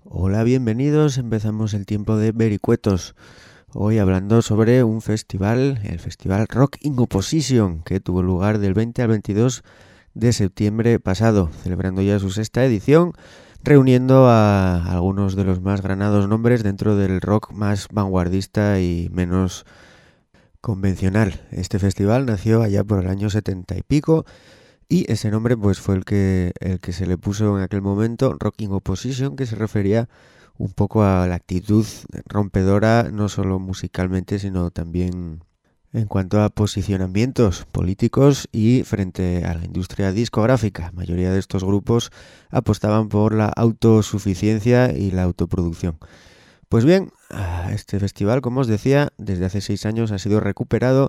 Hola, bienvenidos. Empezamos el tiempo de Vericuetos. Hoy hablando sobre un festival, el Festival Rock in Opposition, que tuvo lugar del 20 al 22 de septiembre pasado, celebrando ya su sexta edición, reuniendo a algunos de los más granados nombres dentro del rock más vanguardista y menos convencional. Este festival nació allá por el año 70 y pico, y ese nombre pues fue el que se le puso en aquel momento, Rock in Opposition, que se refería un poco a la actitud rompedora, no solo musicalmente, sino también en cuanto a posicionamientos políticos y frente a la industria discográfica. La mayoría de estos grupos apostaban por la autosuficiencia y la autoproducción. Pues bien, este festival, como os decía, desde hace 6 años ha sido recuperado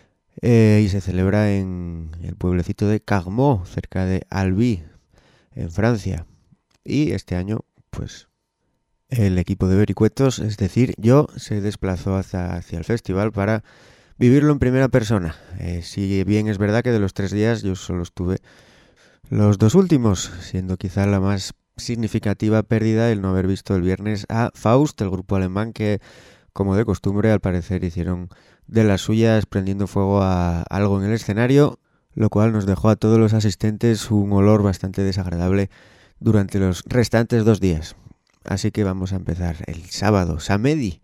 y se celebra en el pueblecito de Carmaux, cerca de Albi, en Francia. Y este año, pues, el equipo de Vericuetos, es decir, yo, se desplazó hacia el festival para vivirlo en primera persona. Si bien es verdad que de los 3 días yo solo estuve los 2 últimos, siendo quizá la más significativa pérdida el no haber visto el viernes a Faust, el grupo alemán que, como de costumbre, al parecer hicieron de las suyas prendiendo fuego a algo en el escenario, lo cual nos dejó a todos los asistentes un olor bastante desagradable durante los restantes 2 días. Así que vamos a empezar el sábado, Samedi,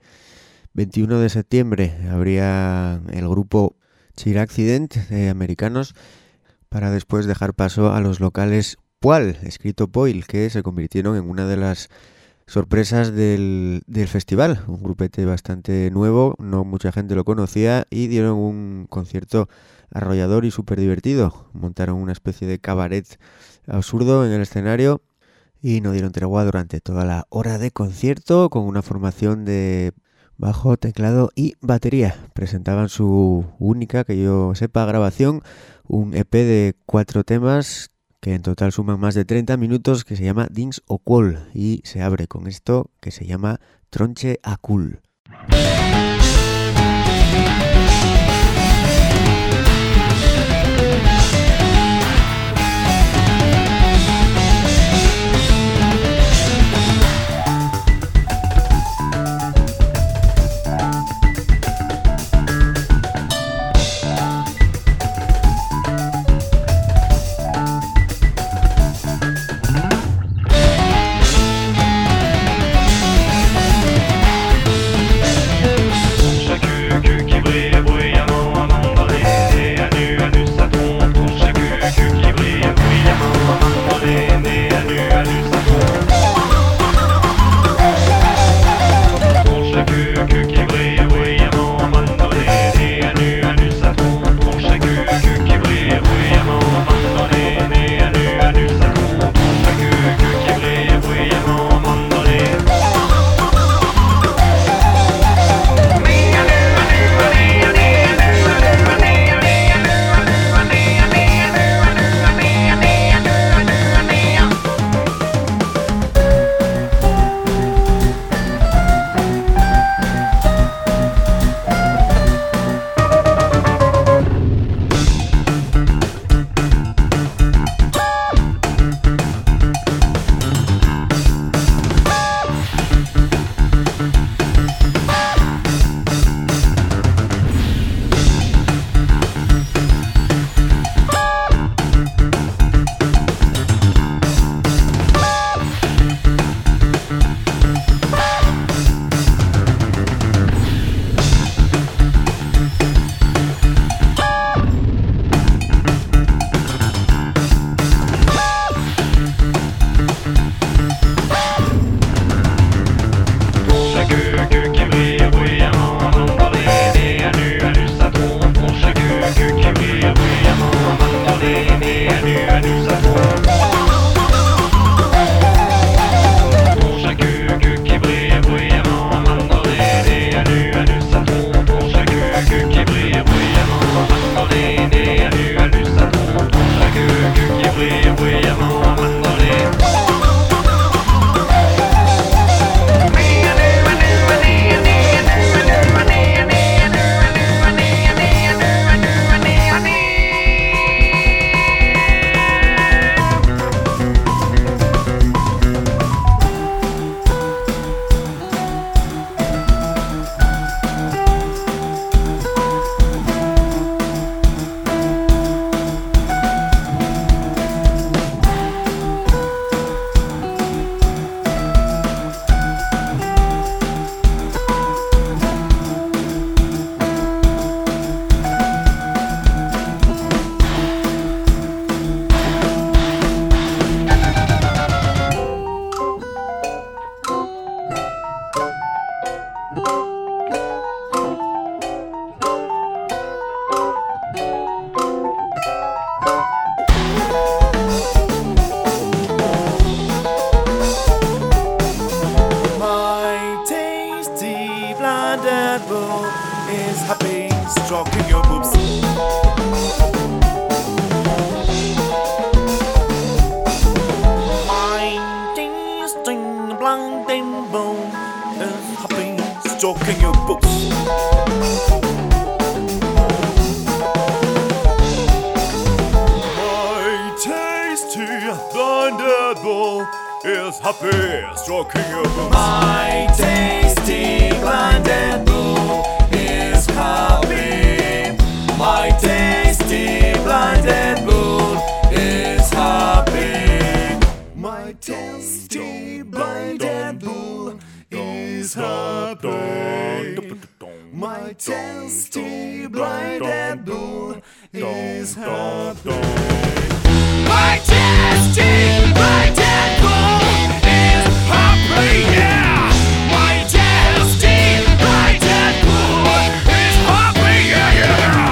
21 de septiembre, habría el grupo Cheer Accident americanos, para después dejar paso a los locales Poil, escrito Poil, que se convirtieron en una de las sorpresas del festival, un grupete bastante nuevo, no mucha gente lo conocía y dieron un concierto arrollador y súper divertido. Montaron una especie de cabaret absurdo en el escenario y no dieron tregua durante toda la hora de concierto con una formación de bajo, teclado y batería. Presentaban su única, que yo sepa, grabación, un EP de 4 temas que en total suman más de 30 minutos, que se llama Dins o Quol, y se abre con esto que se llama Tronche a Cul. Stroking your boobs. My tasting blinding bone is happy, stroking your boobs. My tasty blinded bone is happy, stroking your boobs. My tasty blinded bone is happy. My tasty blinded bull is happy. My tasty blinded bull is happy. My tasty blinded bull is happy. My tasty blinded bull is happy. Yeah. My tasty blinded bull is happy. Yeah. Yeah.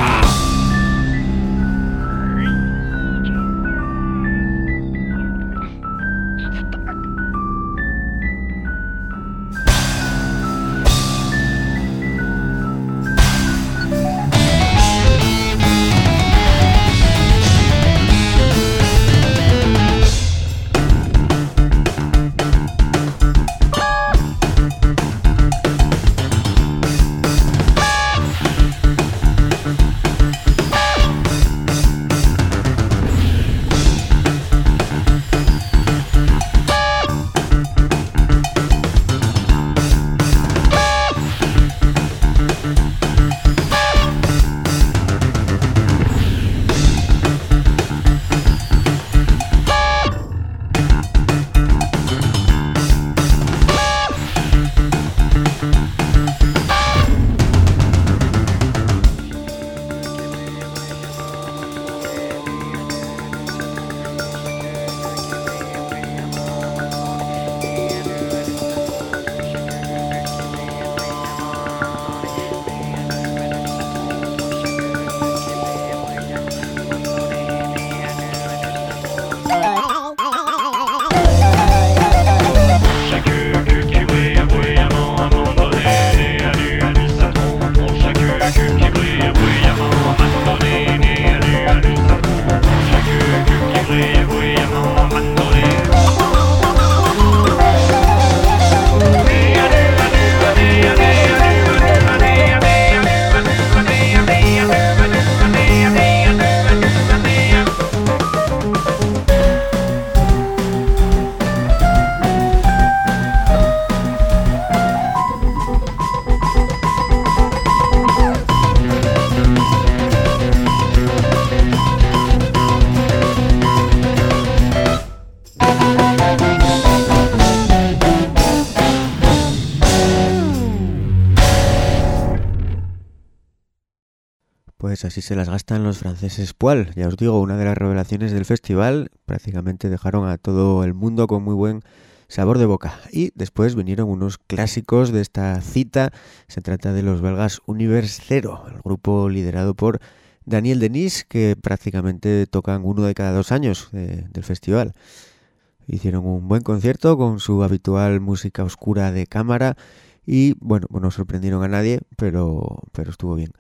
Pues así se las gastan los franceses Poil. Ya os digo, una de las revelaciones del festival. Prácticamente dejaron a todo el mundo con muy buen sabor de boca. Y después vinieron unos clásicos de esta cita. Se trata de los belgas Univers Zero, el grupo liderado por Daniel Denis, que prácticamente tocan uno de cada 2 años del festival. Hicieron un buen concierto con su habitual música oscura de cámara y, bueno, no sorprendieron a nadie, pero estuvo bien.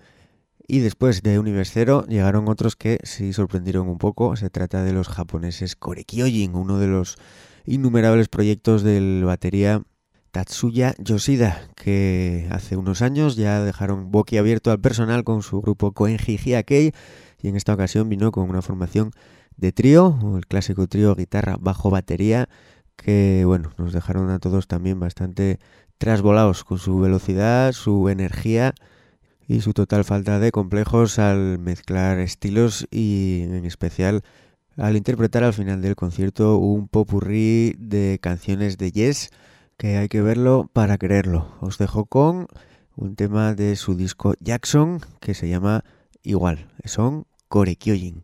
Y después de Univers Zero llegaron otros que sí sorprendieron un poco. Se trata de los japoneses Kore Kyojin, uno de los innumerables proyectos del batería Tatsuya Yoshida, que hace unos años ya dejaron boquiabierto al personal con su grupo Koenji Hyakei, y en esta ocasión vino con una formación de trío, el clásico trío guitarra, bajo, batería, que bueno, nos dejaron a todos también bastante trasvolados con su velocidad, su energía y su total falta de complejos al mezclar estilos y en especial al interpretar al final del concierto un popurrí de canciones de Yes que hay que verlo para creerlo. Os dejo con un tema de su disco Jackson que se llama igual, son Kore Kyojin.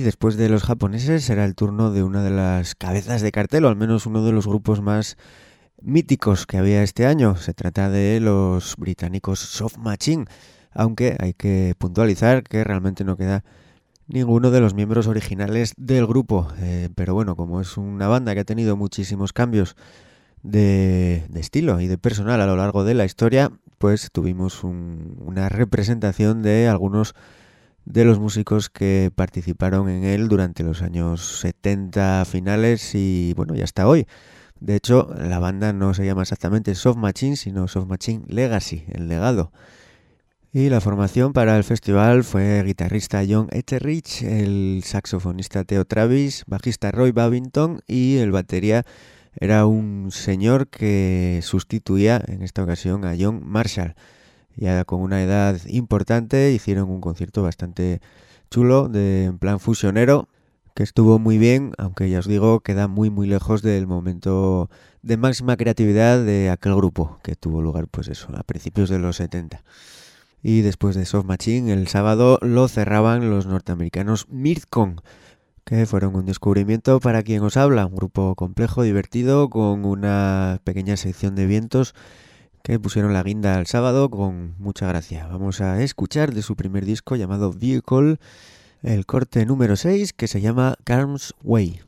después de los japoneses será el turno de una de las cabezas de cartel, o al menos uno de los grupos más míticos que había este año. Se trata de los británicos Soft Machine, aunque hay que puntualizar que realmente no queda ninguno de los miembros originales del grupo. Pero bueno, como es una banda que ha tenido muchísimos cambios de estilo y de personal a lo largo de la historia, pues tuvimos una representación de algunos de los músicos que participaron en él durante los años 70 finales y bueno, y hasta hoy. De hecho, la banda no se llama exactamente Soft Machine, sino Soft Machine Legacy, el legado. Y la formación para el festival fue guitarrista John Etheridge, el saxofonista Theo Travis, bajista Roy Babington y el batería era un señor que sustituía en esta ocasión a John Marshall. Ya con una edad importante hicieron un concierto bastante chulo, en plan fusionero, que estuvo muy bien, aunque ya os digo, queda muy lejos del momento de máxima creatividad de aquel grupo, que tuvo lugar pues eso, a principios de los 70. Y después de Soft Machine, el sábado lo cerraban los norteamericanos Mirtcon, que fueron un descubrimiento para quien os habla, un grupo complejo, divertido, con una pequeña sección de vientos que pusieron la guinda al sábado con mucha gracia. Vamos a escuchar de su primer disco llamado Vehicle, el corte número 6, que se llama Carm's Way.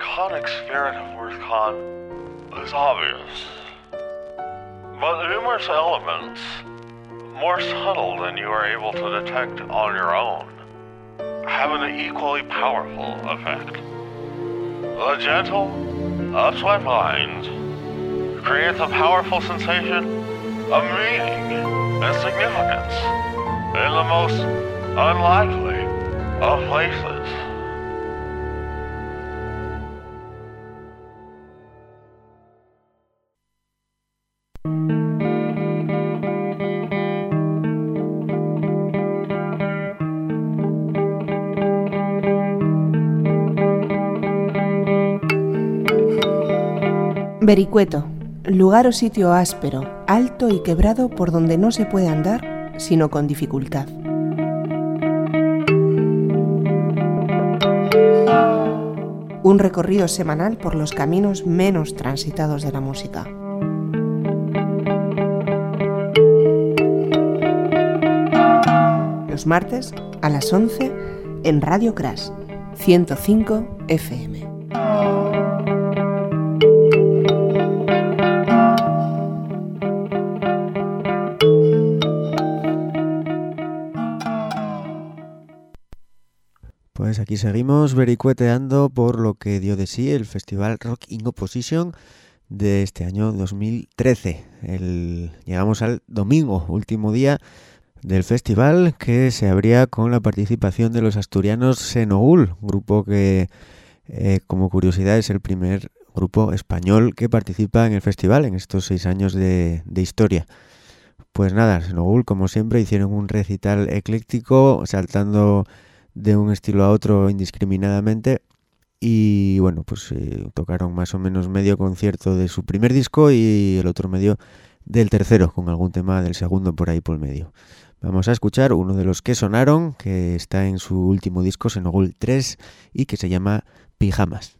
iconic spirit of WorthCon is obvious, but numerous elements, more subtle than you are able to detect on your own, have an equally powerful effect. The gentle, upswept lines creates a powerful sensation of meaning and significance in the most unlikely of places. Vericueto, lugar o sitio áspero, alto y quebrado por donde no se puede andar sino con dificultad. Un recorrido semanal por los caminos menos transitados de la música. Los martes a las 11 en Radio Crash 105 FM. Pues aquí seguimos vericueteando por lo que dio de sí el Festival Rock in Opposition de este año 2013. Llegamos al domingo, último día del festival, que se abría con la participación de los asturianos Xenogul, grupo que, como curiosidad, es el primer grupo español que participa en el festival en estos 6 años de historia. Pues nada, Xenogul, como siempre, hicieron un recital ecléctico, saltando de un estilo a otro indiscriminadamente, y bueno, pues tocaron más o menos medio concierto de su primer disco y el otro medio del tercero, con algún tema del segundo por ahí por medio. Vamos a escuchar uno de los que sonaron, que está en su último disco, Xenogul 3, y que se llama Pijamas.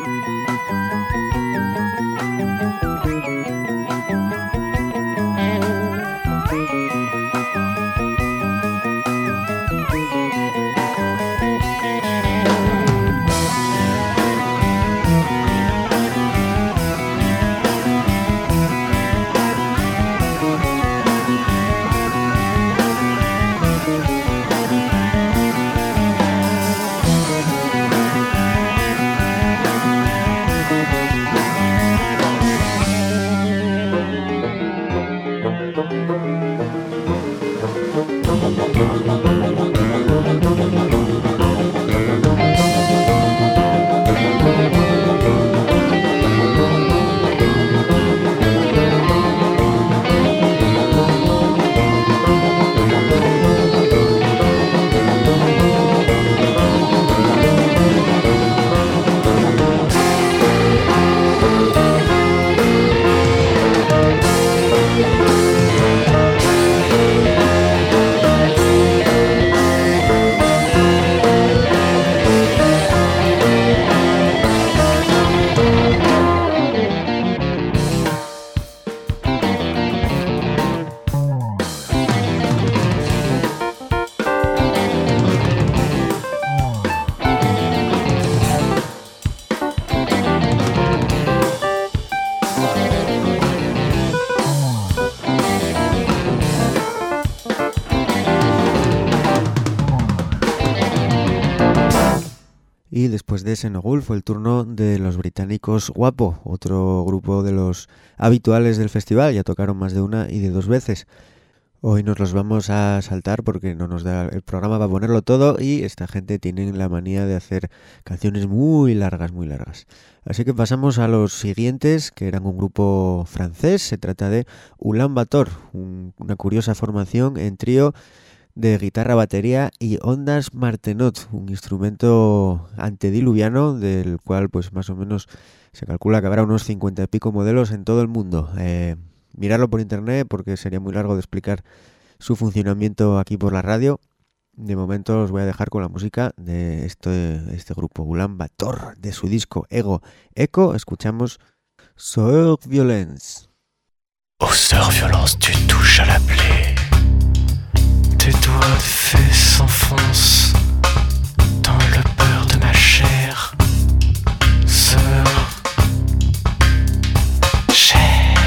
Y después de Senogul fue el turno de los británicos Guapo, otro grupo de los habituales del festival. Ya tocaron más de una y de dos veces. Hoy nos los vamos a saltar porque no nos da el programa para ponerlo todo y esta gente tiene la manía de hacer canciones muy largas, muy largas. Así que pasamos a los siguientes, que eran un grupo francés. Se trata de Ulan Bator, una curiosa formación en trío de guitarra, batería y ondas martenot, un instrumento antediluviano del cual pues más o menos se calcula que habrá unos 50 y pico modelos en todo el mundo. Mirarlo por internet porque sería muy largo de explicar su funcionamiento aquí por la radio. De momento os voy a dejar con la música de este grupo, Ulan Bator, de su disco Ego Echo. Escuchamos Sœur Violence. Oh sœur Violence, tu touches à la plaie. Tes doigts de fée s'enfoncent dans le beurre de ma chair. Sœur, chair.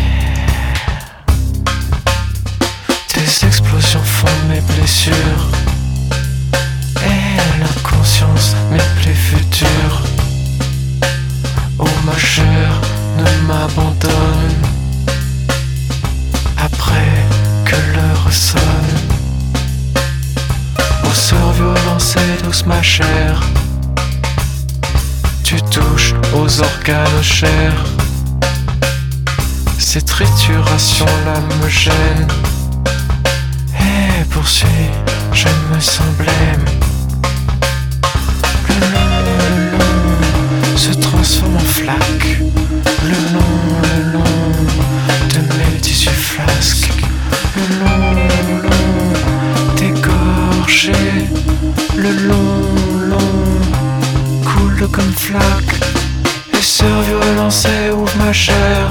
Tes explosions font mes blessures et l'inconscience mes plaies futures. Oh ma chair, ne m'abandonne après que l'heure sonne. Oh sœur violence et douce ma chair, tu touches aux organes chers. Cette trituration là me gêne et poursuit, je me sens blême. Le long se transforme en flaque. Le long de mes tissus flasques. Le long dégorgé. Le long coule comme flaque. Et sœur violence et ouvre ma chair.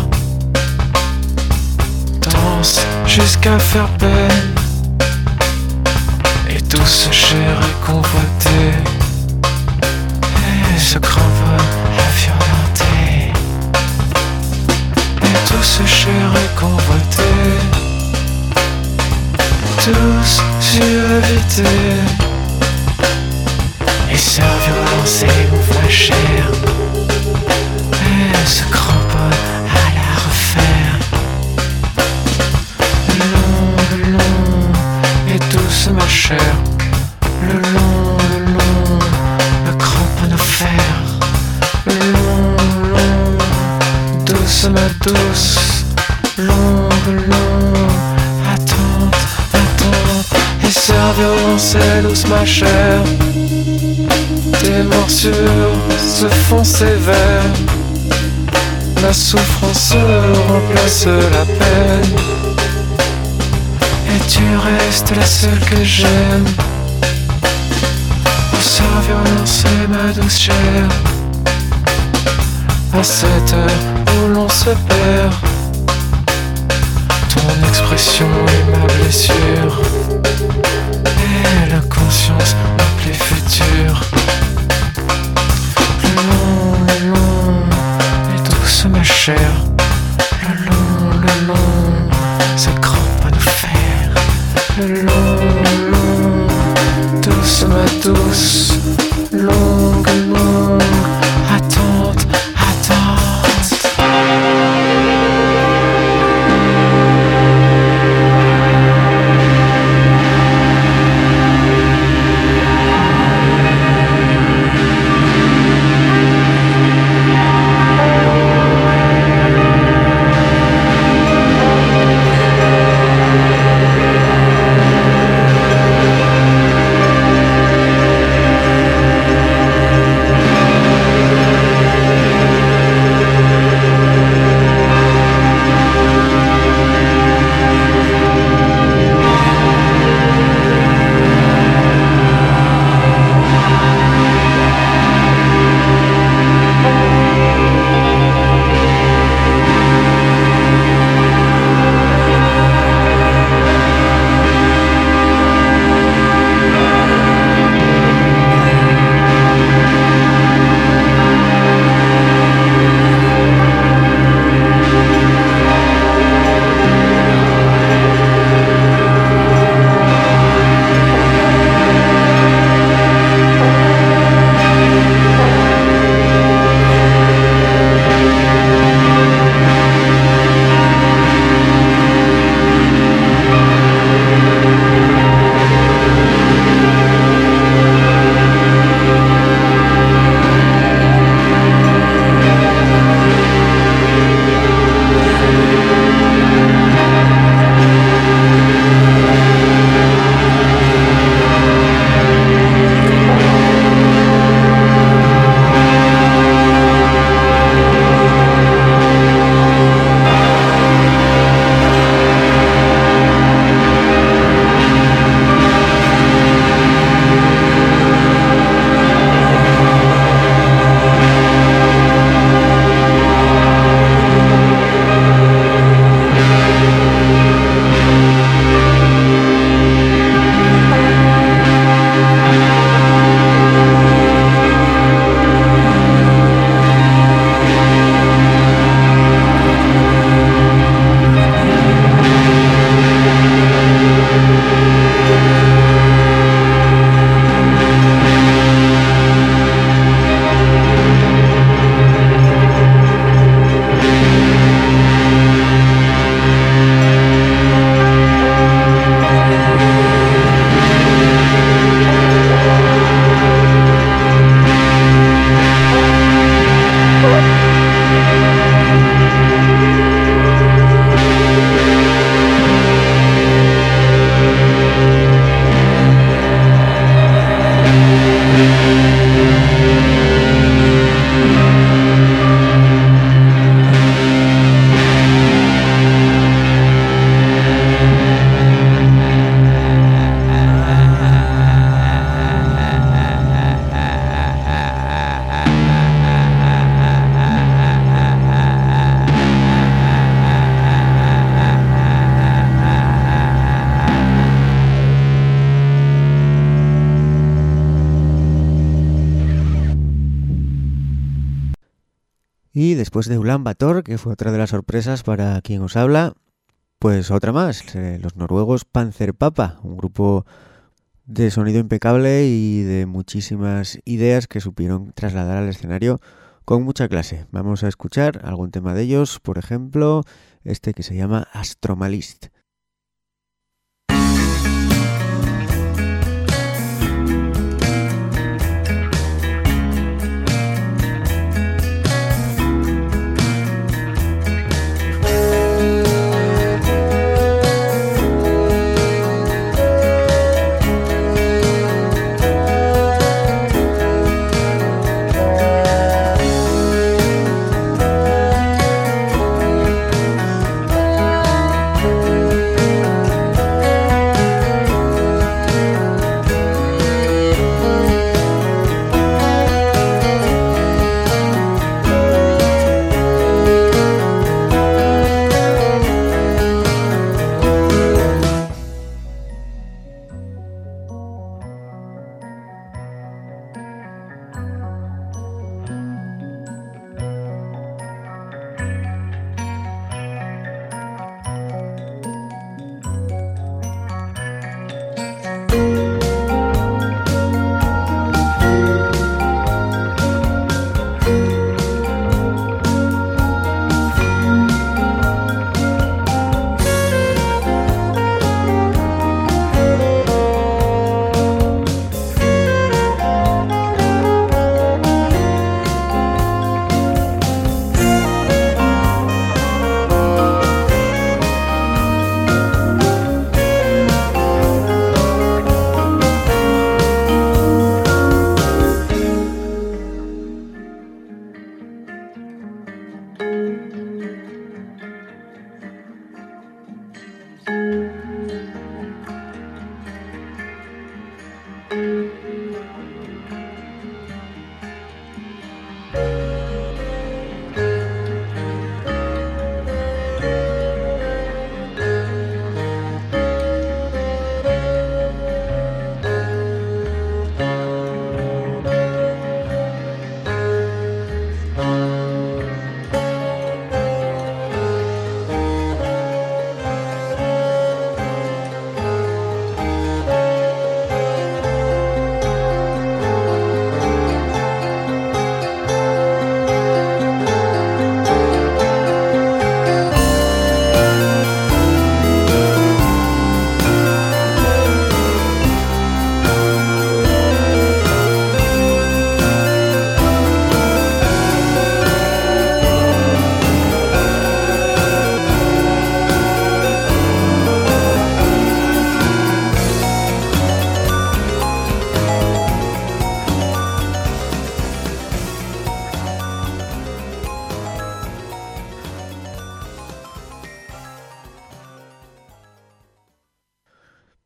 Danse jusqu'à faire peine. Et douce chair est convoitée. Et se cramponne à violenter. Et douce chair est convoitée. Tous suavité. Et sœur violence et ouvre ma chair. Et se cramponne à la refaire. Le long et douce ma chair. Le long me cramponne au fer. Le long douce ma douce. Long attente. Et sœur violence et douce ma chair. Tes morsures se font sévères. La souffrance remplace la peine. Et tu restes la seule que j'aime. Oh sœur violence et ma douce chair. à cette heure où l'on se perd. Ton expression est ma blessure, et la conscience m'appelait futur. Le long est douce ma chair. Le long, cette crampe à nous faire. Le long, douce ma douce, longue, attente, attente. Y después de Ulan Bator, que fue otra de las sorpresas para quien os habla, pues otra más, los noruegos Panzerpapa, un grupo de sonido impecable y de muchísimas ideas que supieron trasladar al escenario con mucha clase. Vamos a escuchar algún tema de ellos, por ejemplo, este que se llama Astromalist.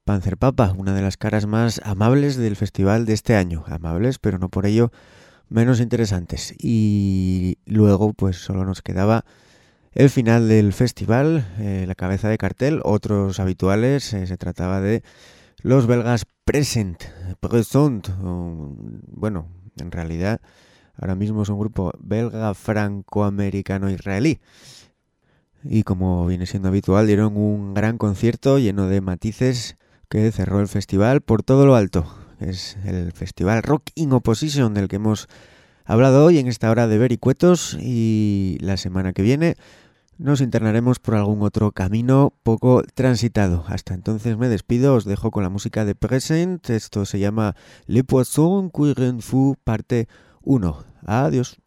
Panzerpapa, una de las caras más amables del festival de este año. Amables, pero no por ello menos interesantes. Y luego pues solo nos quedaba el final del festival, la cabeza de cartel, otros habituales. Se trataba de los belgas Present. Bueno, en realidad ahora mismo es un grupo belga franco-americano-israelí. Y como viene siendo habitual, dieron un gran concierto lleno de matices que cerró el festival por todo lo alto. Es el festival Rock in Opposition del que hemos hablado hoy en esta hora de Vericuetos, y la semana que viene nos internaremos por algún otro camino poco transitado. Hasta entonces me despido, os dejo con la música de Present. Esto se llama Le Poisson Qui Renfou parte 1. Adiós.